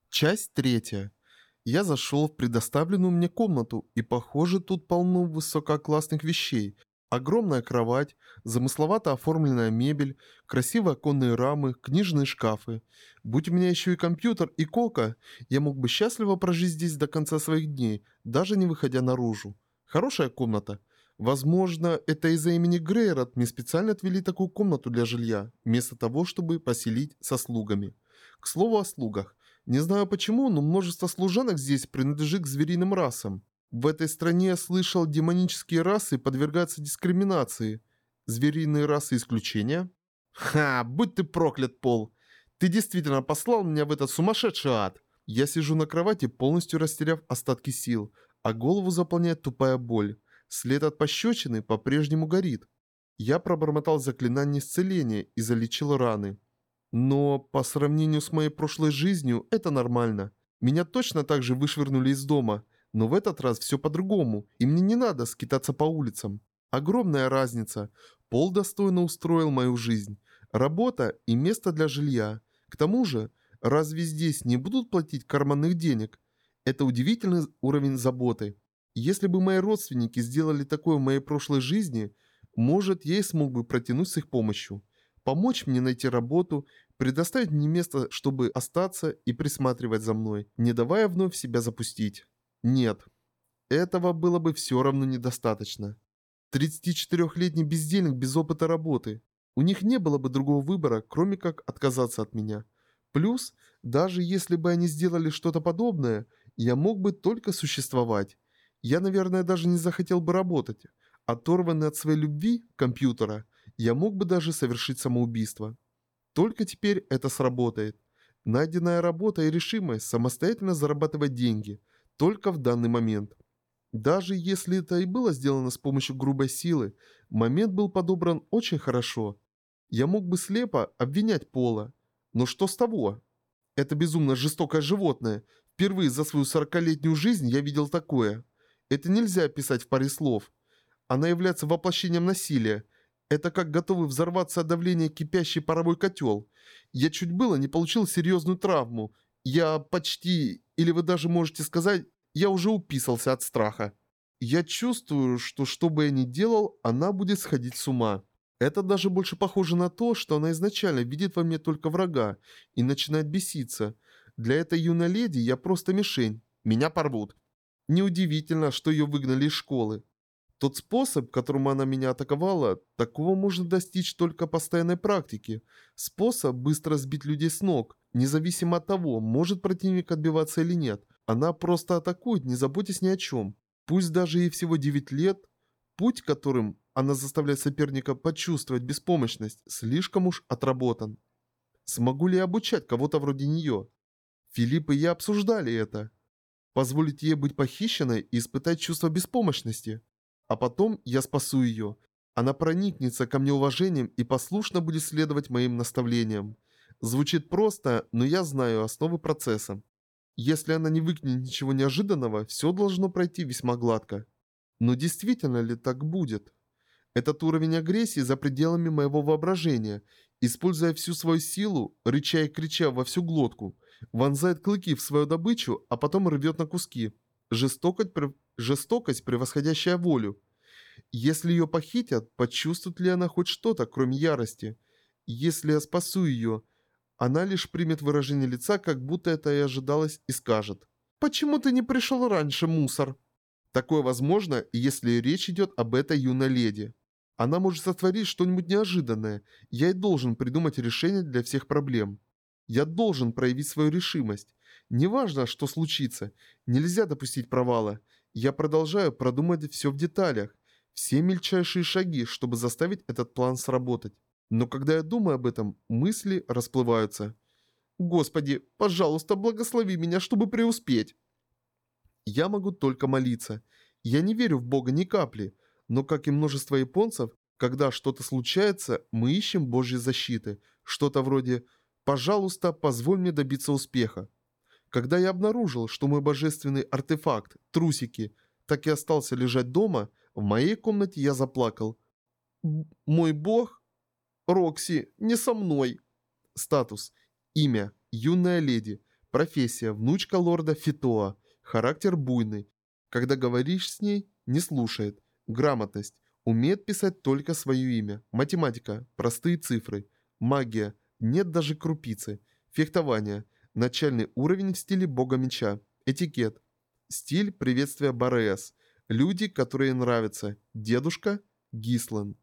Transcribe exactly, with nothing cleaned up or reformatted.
Часть третья. Я зашел в предоставленную мне комнату, и похоже, тут полно высококлассных вещей. Огромная кровать, замысловато оформленная мебель, красивые оконные рамы, книжные шкафы. Будь у меня еще и компьютер, и кока, я мог бы счастливо прожить здесь до конца своих дней, даже не выходя наружу. Хорошая комната. Возможно, это из-за имени Грейрот мне специально отвели такую комнату для жилья, вместо того, чтобы поселить со слугами. К слову о слугах. Не знаю почему, но множество служанок здесь принадлежит к звериным расам. В этой стране я слышал, демонические расы подвергаются дискриминации. Звериные расы исключения? Ха, будь ты проклят, Пол. Ты действительно послал меня в этот сумасшедший ад. Я сижу на кровати, полностью растеряв остатки сил, а голову заполняет тупая боль. След от пощечины по-прежнему горит. Я пробормотал заклинание исцеления и залечил раны. Но по сравнению с моей прошлой жизнью это нормально. Меня точно так же вышвырнули из дома, но в этот раз все по-другому, и мне не надо скитаться по улицам. Огромная разница. Пол достойно устроил мою жизнь. Работа и место для жилья. К тому же, разве здесь не будут платить карманных денег? Это удивительный уровень заботы. Если бы мои родственники сделали такое в моей прошлой жизни, может, я и смог бы протянуть с их помощью. Помочь мне найти работу, предоставить мне место, чтобы остаться и присматривать за мной, не давая вновь себя запустить. Нет, этого было бы все равно недостаточно. тридцатичетырёхлетний бездельник без опыта работы. У них не было бы другого выбора, кроме как отказаться от меня. Плюс, даже если бы они сделали что-то подобное, я мог бы только существовать. Я, наверное, даже не захотел бы работать. Оторванный от своей любви, компьютера, я мог бы даже совершить самоубийство. Только теперь это сработает. Найденная работа и решимость самостоятельно зарабатывать деньги. Только в данный момент. Даже если это и было сделано с помощью грубой силы, момент был подобран очень хорошо. Я мог бы слепо обвинять Пола. Но что с того? Это безумно жестокое животное. Впервые за свою сорокалетнюю жизнь я видел такое. Это нельзя описать в паре слов. Она является воплощением насилия. Это как готовый взорваться от давления кипящий паровой котел. Я чуть было не получил серьезную травму. Я почти, или вы даже можете сказать, я уже уписался от страха. Я чувствую, что что бы я ни делал, она будет сходить с ума. Это даже больше похоже на то, что она изначально видит во мне только врага и начинает беситься. Для этой юной леди я просто мишень. Меня порвут. Неудивительно, что ее выгнали из школы. Тот способ, которым она меня атаковала, такого можно достичь только постоянной практики. Способ быстро сбить людей с ног, независимо от того, может противник отбиваться или нет. Она просто атакует, не заботясь ни о чем. Пусть даже ей всего девять лет, путь, которым она заставляет соперника почувствовать беспомощность, слишком уж отработан. Смогу ли я обучать кого-то вроде нее? Филипп и я обсуждали это. Позволить ей быть похищенной и испытать чувство беспомощности. А потом я спасу ее. Она проникнется ко мне уважением и послушно будет следовать моим наставлениям. Звучит просто, но я знаю основы процесса. Если она не выкинет ничего неожиданного, все должно пройти весьма гладко. Но действительно ли так будет? Этот уровень агрессии за пределами моего воображения. Используя всю свою силу, рыча и крича во всю глотку, вонзает клыки в свою добычу, а потом рвет на куски. Жестокость, прев- жестокость, превосходящая волю. Если ее похитят, почувствует ли она хоть что-то, кроме ярости? Если я спасу ее, она лишь примет выражение лица, как будто это и ожидалось, и скажет: «Почему ты не пришел раньше, мусор?» Такое возможно, если речь идет об этой юной леди. Она может сотворить что-нибудь неожиданное. Я и должен придумать решение для всех проблем. Я должен проявить свою решимость. Неважно, что случится. Нельзя допустить провала. Я продолжаю продумать все в деталях. Все мельчайшие шаги, чтобы заставить этот план сработать. Но когда я думаю об этом, мысли расплываются. Господи, пожалуйста, благослови меня, чтобы преуспеть. Я могу только молиться. Я не верю в Бога ни капли, но, как и множество японцев, когда что-то случается, мы ищем Божьей защиты. Что-то вроде «пожалуйста, позволь мне добиться успеха». Когда я обнаружил, что мой божественный артефакт, трусики, так и остался лежать дома, в моей комнате я заплакал. «М- Мой Бог? Рокси, не со мной». Статус. Имя. Юная леди. Профессия – внучка лорда Фитоа. Характер буйный. Когда говоришь с ней, не слушает. Грамотность. Умеет писать только свое имя. Математика. Простые цифры. Магия. Нет даже крупицы. Фехтование. Начальный уровень в стиле бога меча. Этикет. Стиль приветствия Бореас. Люди, которые нравятся. Дедушка Гислан.